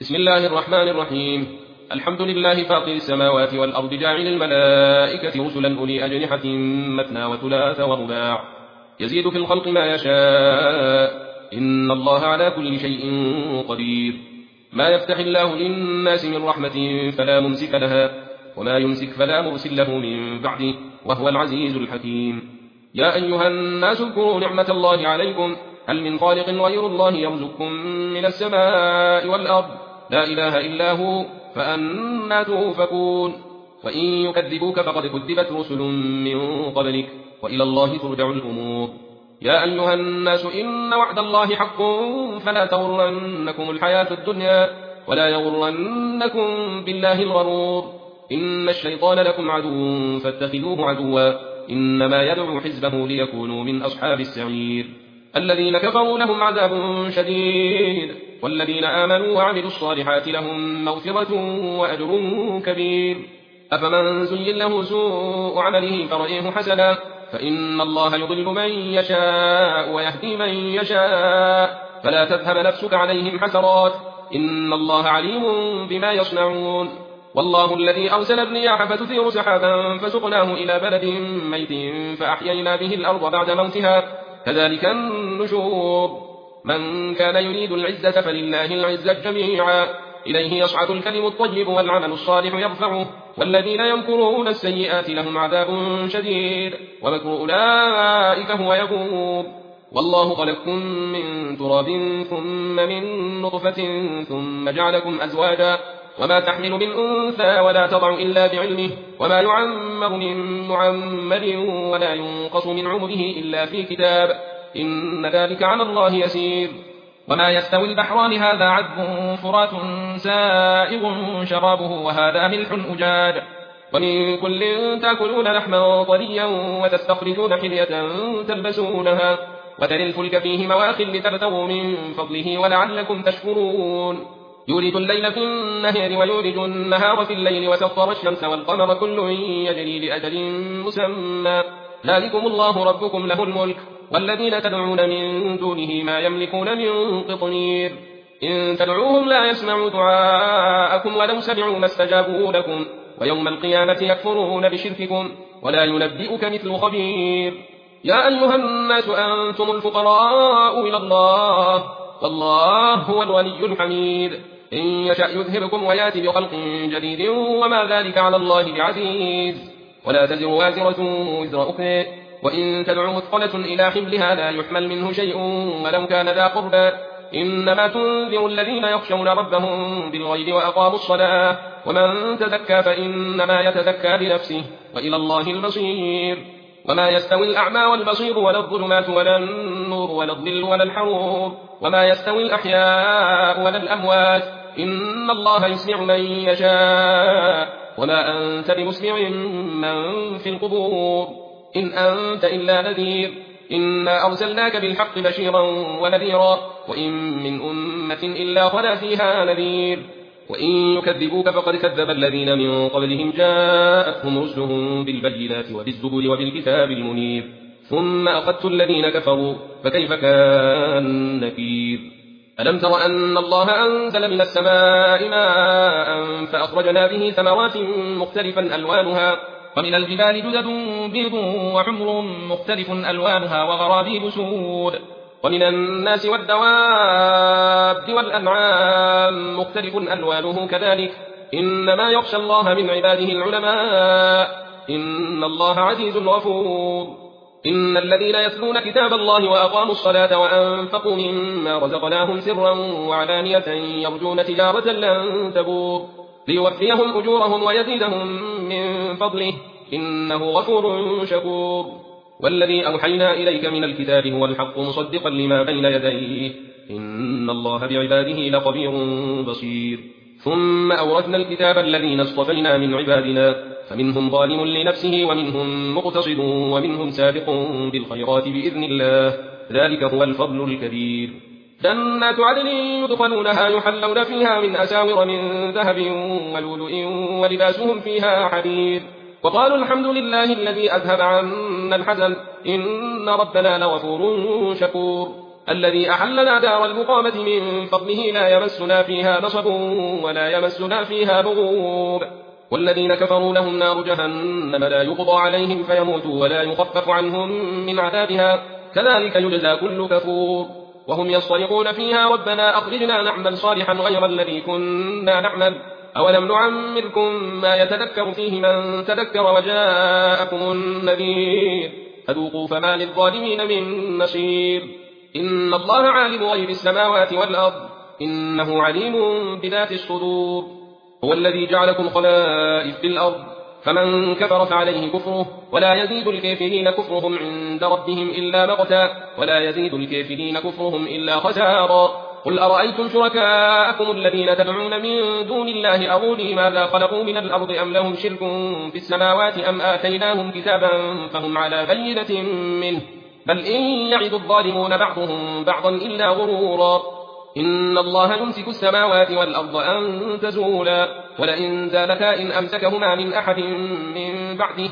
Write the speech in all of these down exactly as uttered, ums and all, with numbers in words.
بسم الله الرحمن الرحيم. الحمد لله فاطر السماوات والأرض جاعل الملائكة رسلا أولي أجنحة مثنى وثلاث ورباع يزيد في الخلق ما يشاء إن الله على كل شيء قدير. ما يفتح الله للناس من رحمة فلا ممسك لها وما يمسك فلا مرسل له من بعده وهو العزيز الحكيم. يا أيها الناس اذكروا نعمة الله عليكم هل من خالق غير الله يرزقكم من السماء والأرض لا إله إلا هو فأنى تؤفكون. وإن يكذبوك فقد كذبت رسل من قبلك وإلى الله ترجع الأمور. يا أيها الناس إن وعد الله حق فلا تغرنكم الحياة الدنيا ولا يغرنكم بالله الغرور. إن الشيطان لكم عدو فاتخذوه عدوا إنما يدعو حزبه ليكونوا من أصحاب السعير. الذين كفروا لهم عذاب شديد والذين آمنوا وعملوا الصالحات لهم مغفرة وأجر كبير. أفمن زين له سوء عمله فرأيه حسنا فإن الله يضل من يشاء ويهدي من يشاء فلا تذهب نفسك عليهم حسرات إن الله عليم بما يصنعون. والله الذي أرسل الرياح فتثير سحابا فسقناه إلى بلد ميت فأحيينا به الأرض بعد موتها كذلك النشور. من كان يريد العزة فلله العزة جميعا إليه يصعد الكلم الطيب والعمل الصالح يرفعه والذين يمكرون السيئات لهم عذاب شديد ومكر أولئك هو يبور. والله خلقكم من تراب ثم من نطفة ثم جعلكم أزواجا وما تحمل من أنثى ولا تضع إلا بعلمه وما يعمر من معمر ولا ينقص من عمره إلا في كتاب إن ذلك على الله يسير. وما يستوي البحران هذا عذب فرات سائغ شرابه وهذا ملح أجاج ومن كل تأكلون لحما طريا وتستخرجون حلية تلبسونها وترى الفلك فيه مواخر لتبتغوا من فضله ولعلكم تشكرون. يولد الليل في النهار ويولد النهار في الليل وسخر الشمس والقمر كل يجري لأجل مسمى ذلكم الله ربكم له الملك والذين تدعون من دونه ما يملكون من قطمير. إن تدعوهم لا يسمعوا دعاءكم ولو سمعوا ما استجابوا لكم ويوم القيامة يكفرون بشرككم ولا ينبئك مثل خبير. يا أيها الناس أنتم الفقراء إلى الله والله هو الغني الحميد. إن يشأ يذهبكم ويأتي بخلق جديد وما ذلك على الله بعزيز. ولا تزر وازرة وزر أخرى وإن تدعو مثقلة إلى حملها لا يحمل منه شيء ولو كان ذا قربى إنما تنذر الذين يخشون ربهم بالغيب وأقاموا الصلاة ومن تزكى فإنما يتزكى لنفسه وإلى الله المصير. وما يستوي الأعمى والبصير ولا الظلمات ولا النور ولا الظل ولا الحرور وما يستوي الأحياء ولا الأموات إن الله يسمع من يشاء وما أنت بمسمع من في القبور إن أنت إلا نذير. إنا أرسلناك بالحق بشيرا ونذيرا وإن من أمة إلا خلا فيها نذير. وإن يكذبوك فقد كذب الذين من قبلهم جاءتهم رسلهم بالبينات وبالزبر وبالكتاب المنير ثم أخذت الذين كفروا فكيف كان نكير. ألم تر أن الله أنزل من السماء ماء فأخرجنا به ثمرات مختلفا ألوانها ومن الجبال جدد بيض وحمر مختلف ألوانها وغرابيب سود ومن الناس والدواب والأنعام مختلف ألوانه كذلك إنما يخشى الله من عباده العلماء إن الله عزيز غفور. إن الذين يتلون كتاب الله وأقاموا الصلاة وأنفقوا مما رزقناهم سرا وعلانية يرجون تجارة لن تبور ليوفيهم أجورهم ويزيدهم من فضله إنه غفور شكور. والذي أوحينا إليك من الكتاب هو الحق مصدقا لما بين يديه إن الله بعباده لخبير بصير. ثم أورثنا الكتاب الذين اصطفينا من عبادنا فمنهم ظالم لنفسه ومنهم مقتصد ومنهم سابق بالخيرات بإذن الله ذلك هو الفضل الكبير. جنات عدن يدخلونها يحلون فيها من أساور من ذهب ولؤلؤ ولباسهم فيها حرير وقالوا الحمد لله الذي أذهب عنا الحزن إن ربنا لغفور شكور. الذي أحلنا دار المقامة من فضله لا يمسنا فيها نصب ولا يمسنا فيها لغوب والذين كفروا لهم نار جهنم لا يقضى عليهم فيموتوا ولا يخفف عنهم من عذابها كذلك يجزى كل كفور وهم يصطرخون فيها ربنا أخرجنا نعمل صالحا غير الذي كنا نعمل أولم نعمركم ما يتذكر فيه من تذكر وجاءكم النذير فذوقوا فما للظالمين من نصير إن الله عالم غيب السماوات والأرض إنه عليم بذات الصدور هو الذي جعلكم خلائف في الأرض فمن كفر فعليه كفره ولا يزيد الكافرين كفرهم عند ربهم إلا مقتا ولا يزيد الكافرين كفرهم إلا خسارا قل أرأيتم شركاءكم الذين تدعون من دون الله أروني ماذا خلقوا من الأرض أم لهم شرك في السماوات أم آتيناهم كتابا فهم على بينة منه بل إن يعد الظالمون بعضهم بعضا إلا غرورا إن الله يمسك السماوات والأرض أن تزولا ولئن زالتا إن أمسكهما من أحد من بعده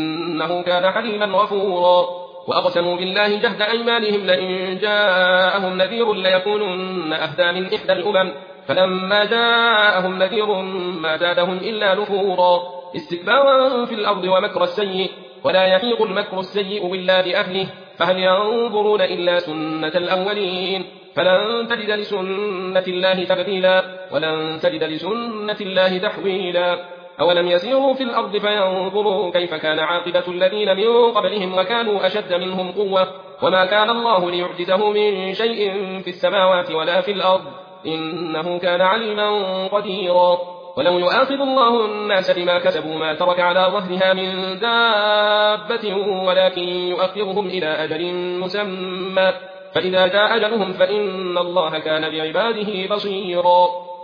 إنه كان حليما غفورا وأقسموا بالله جهد أيمانهم لئن جاءهم نذير ليكونن أهدى من إحدى الأمم فلما جاءهم نذير ما زادهم إلا نفورا استكبارا في الأرض ومكر السيء ولا يحيق المكر السيء إلا بأهله فهل ينظرون إلا سنة الأولين فلن تجد لسنة الله تبديلا ولن تجد لسنة الله تحويلا أولم يسيروا في الأرض فينظروا كيف كان عاقبة الذين من قبلهم وكانوا أشد منهم قوة وما كان الله ليعجزه من شيء في السماوات ولا في الأرض إنه كان عليما قديرا ولو يؤاخذ الله الناس بما كسبوا ما ترك على ظهرها من دابة ولكن يؤخرهم إلى أجل مسمى فإذا جاء أجلهم فإن الله كان بعباده بصيرا